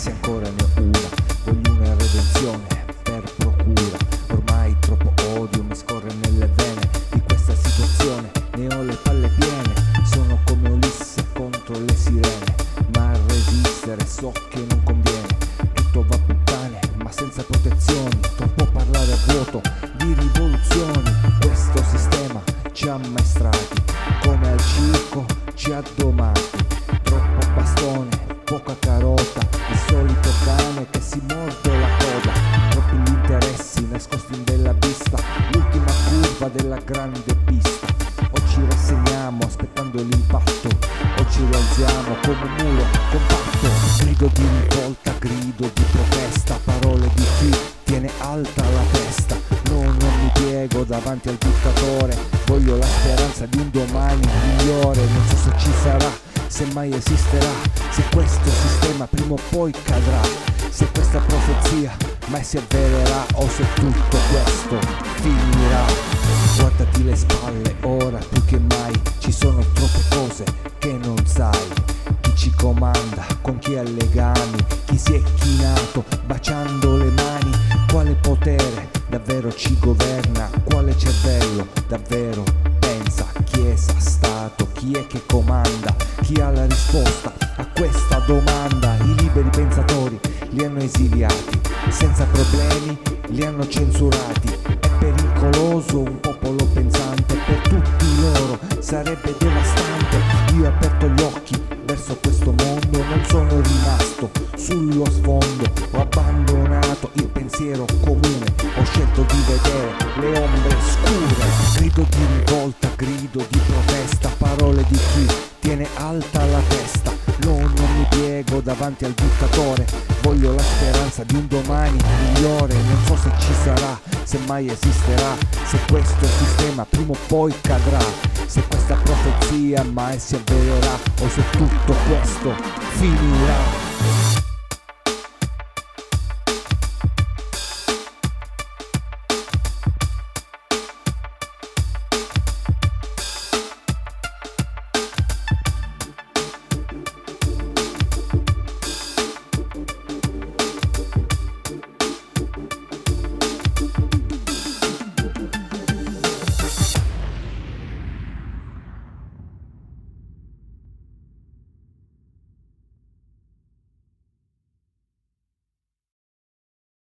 se ancora ne ho una, voglio una redenzione per procura. Ormai troppo odio mi scorre nelle vene di questa situazione, ne ho le palle piene, sono come Ulisse contro le sirene, ma a resistere so che non conviene, tutto va a puttane ma senza protezioni, troppo parlare a vuoto di rivoluzioni, questo sistema ci ha ammaestrati, come al circo ci ha domati, troppo bastone, poca carota, il solito cane che si morde la coda, troppi gli interessi nascosti in bella vista, l'ultima curva della grande pista, o ci rassegniamo aspettando l'impatto, o ci rialziamo come un muro compatto, grido di rivolta, grido di protesta, parole di chi tiene alta la testa, non mi piego davanti al dittatore, voglio la speranza di un domani migliore, non so se ci sarà, se mai esisterà, se questo sistema prima o poi cadrà, se questa profezia mai si avvererà o se tutto questo finirà. Guardati le spalle, ora più che mai ci sono troppe cose che non sai, chi ci comanda, con chi ha legami, chi si è chinato baciando le mani, quale potere davvero ci governa, quale cervello davvero pensa, Chiesa, Stato, chi è che comanda, chi ha la risposta a questa domanda, i liberi pensatori li hanno esiliati, senza problemi li hanno censurati, è pericoloso un popolo pensante, per tutti loro sarebbe devastante, io ho aperto gli occhi verso questo mondo, non sono rimasto sullo sfondo, ho abbandonato il pensiero comune, ho scelto di vedere le ombre scure, grido di rivolta, grido di protesta, parole di chi tiene alta la testa, non mi piego davanti al dittatore, voglio la speranza di un domani migliore, non so se ci sarà, se mai esisterà, se questo sistema prima o poi cadrà, se questa profezia mai si avvererà o se tutto questo finirà.